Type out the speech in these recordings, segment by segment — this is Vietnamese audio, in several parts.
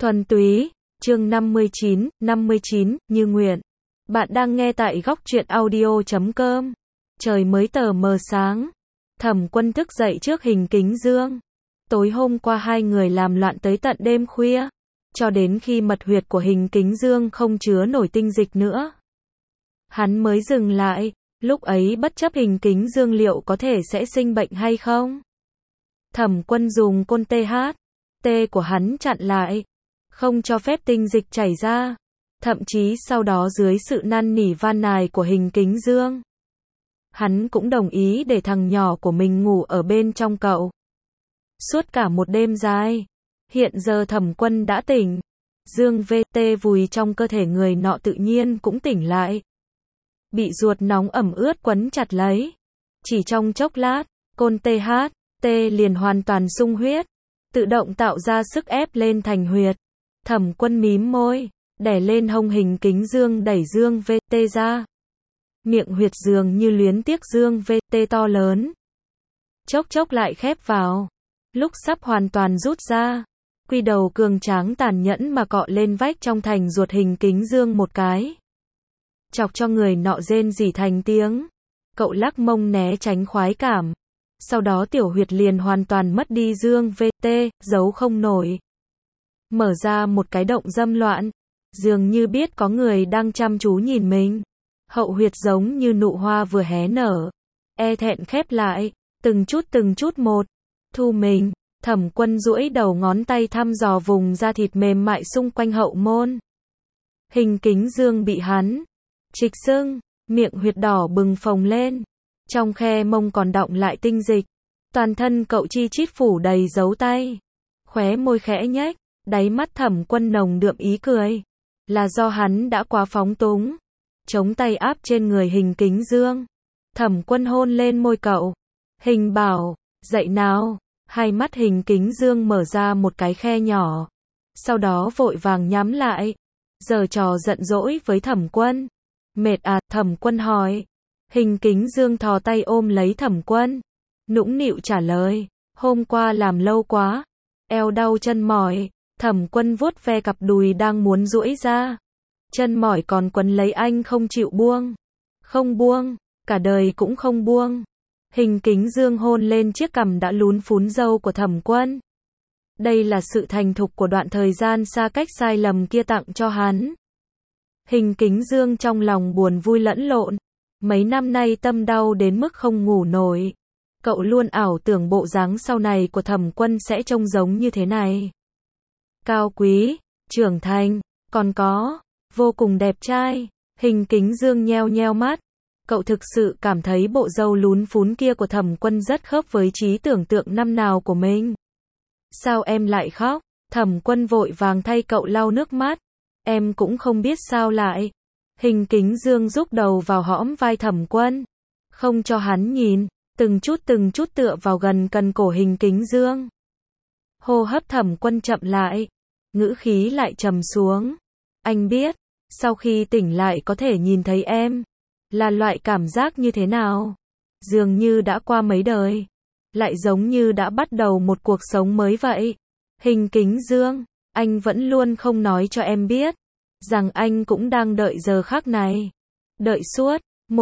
Thuần túy, chương 59, như nguyện. Bạn đang nghe tại góc truyện audio.com. Trời mới tờ mờ sáng. Thẩm Quân thức dậy trước Hình Kính Dương. Tối hôm qua hai người làm loạn tới tận đêm khuya, cho đến khi mật huyệt của Hình Kính Dương không chứa nổi tinh dịch nữa, hắn mới dừng lại. Lúc ấy bất chấp Hình Kính Dương liệu có thể sẽ sinh bệnh hay không, Thẩm Quân dùng côn THT của hắn chặn lại, không cho phép tinh dịch chảy ra. Thậm chí sau đó dưới sự năn nỉ van nài của Hình Kính Dương, hắn cũng đồng ý để thằng nhỏ của mình ngủ ở bên trong cậu. Suốt cả một đêm dài, hiện giờ Thẩm Quân đã tỉnh. Dương VT vùi trong cơ thể người nọ tự nhiên cũng tỉnh lại, bị ruột nóng ẩm ướt quấn chặt lấy. Chỉ trong chốc lát, côn THT liền hoàn toàn sung huyết, tự động tạo ra sức ép lên thành huyệt. Thẩm Quân mím môi, đè lên hông Hình Kính Dương, đẩy Dương VT ra. Miệng huyệt dường như luyến tiếc Dương VT to lớn, chốc chốc lại khép vào. Lúc sắp hoàn toàn rút ra, quy đầu cường tráng tàn nhẫn mà cọ lên vách trong thành ruột Hình Kính Dương một cái, chọc cho người nọ rên rỉ thành tiếng. Cậu lắc mông né tránh khoái cảm, sau đó tiểu huyệt liền hoàn toàn mất đi Dương VT, giấu không nổi. Mở ra một cái động dâm loạn, dường như biết có người đang chăm chú nhìn mình. Hậu huyệt giống như nụ hoa vừa hé nở, e thẹn khép lại, từng chút một. Thu mình, Thẩm Quân duỗi đầu ngón tay thăm dò vùng da thịt mềm mại xung quanh hậu môn. Hình Kính Dương bị hắn trịch sưng, miệng huyệt đỏ bừng phồng lên, trong khe mông còn đọng lại tinh dịch. Toàn thân cậu chi chít phủ đầy dấu tay, khóe môi khẽ nhếch, đáy mắt Thẩm Quân nồng đượm ý cười. Là do hắn đã quá phóng túng, chống tay áp trên người Hình Kính Dương. Thẩm Quân hôn lên môi cậu. Hình bảo, dậy nào. Hai mắt Hình Kính Dương mở ra một cái khe nhỏ, sau đó vội vàng nhắm lại, giở trò giận dỗi với Thẩm Quân. Mệt à? Thẩm Quân hỏi. Hình Kính Dương thò tay ôm lấy Thẩm Quân, nũng nịu trả lời, hôm qua làm lâu quá, eo đau chân mỏi. Thẩm Quân vuốt ve cặp đùi đang muốn duỗi ra, chân mỏi còn quấn lấy anh không chịu buông. Không buông, cả đời cũng không buông. Hình Kính Dương hôn lên chiếc cằm đã lún phún râu của Thẩm Quân. Đây là sự thành thục của đoạn thời gian xa cách sai lầm kia tặng cho hắn. Hình Kính Dương trong lòng buồn vui lẫn lộn. Mấy năm nay tâm đau đến mức không ngủ nổi. Cậu luôn ảo tưởng bộ dáng sau này của Thẩm Quân sẽ trông giống như thế này. Cao quý, trưởng thành, còn có vô cùng đẹp trai. Hình Kính Dương nheo nheo mắt. Cậu thực sự cảm thấy bộ râu lún phún kia của Thẩm Quân rất khớp với trí tưởng tượng năm nào của mình. Sao em lại khóc? Thẩm Quân vội vàng thay cậu lau nước mắt. Em cũng không biết sao lại. Hình Kính Dương rúc đầu vào hõm vai Thẩm Quân, không cho hắn nhìn, từng chút tựa vào gần cần cổ Hình Kính Dương. Hô hấp Thẩm Quân chậm lại, ngữ khí lại trầm xuống. Anh biết, sau khi tỉnh lại có thể nhìn thấy em, là loại cảm giác như thế nào? Dường như đã qua mấy đời, lại giống như đã bắt đầu một cuộc sống mới vậy. Hình Kính Dương, anh vẫn luôn không nói cho em biết, rằng anh cũng đang đợi giờ khắc này. Đợi suốt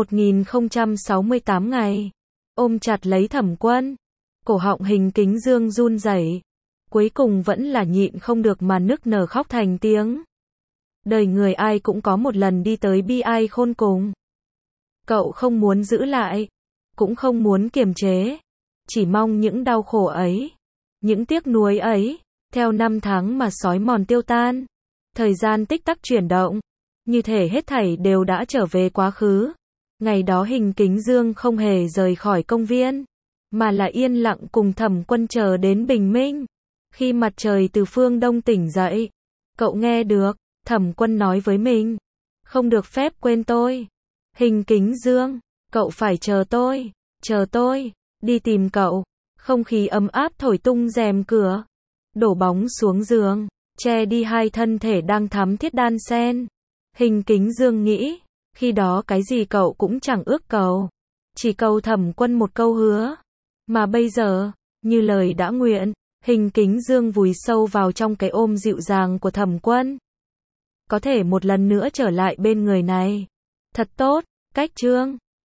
1068 ngày. Ôm chặt lấy Thẩm Quân, cổ họng Hình Kính Dương run rẩy, cuối cùng vẫn là nhịn không được mà nức nở khóc thành tiếng. Đời người ai cũng có một lần đi tới bi ai khôn cùng. Cậu không muốn giữ lại, cũng không muốn kiềm chế, chỉ mong những đau khổ ấy, những tiếc nuối ấy, theo năm tháng mà xói mòn tiêu tan. Thời gian tích tắc chuyển động, như thể hết thảy đều đã trở về quá khứ. Ngày đó Hình Kính Dương không hề rời khỏi công viên, mà là yên lặng cùng Thẩm Quân chờ đến bình minh. Khi mặt trời từ phương đông tỉnh dậy, cậu nghe được Thẩm Quân nói với mình, không được phép quên tôi. Hình Kính Dương, cậu phải chờ tôi, đi tìm cậu. Không khí ấm áp thổi tung rèm cửa, đổ bóng xuống giường, che đi hai thân thể đang thắm thiết đan xen. Hình Kính Dương nghĩ, khi đó cái gì cậu cũng chẳng ước cầu, chỉ cầu Thẩm Quân một câu hứa. Mà bây giờ, như lời đã nguyện, Hình Kính Dương vùi sâu vào trong cái ôm dịu dàng của Thẩm Quân. Có thể một lần nữa trở lại bên người này. Thật tốt, cách Trương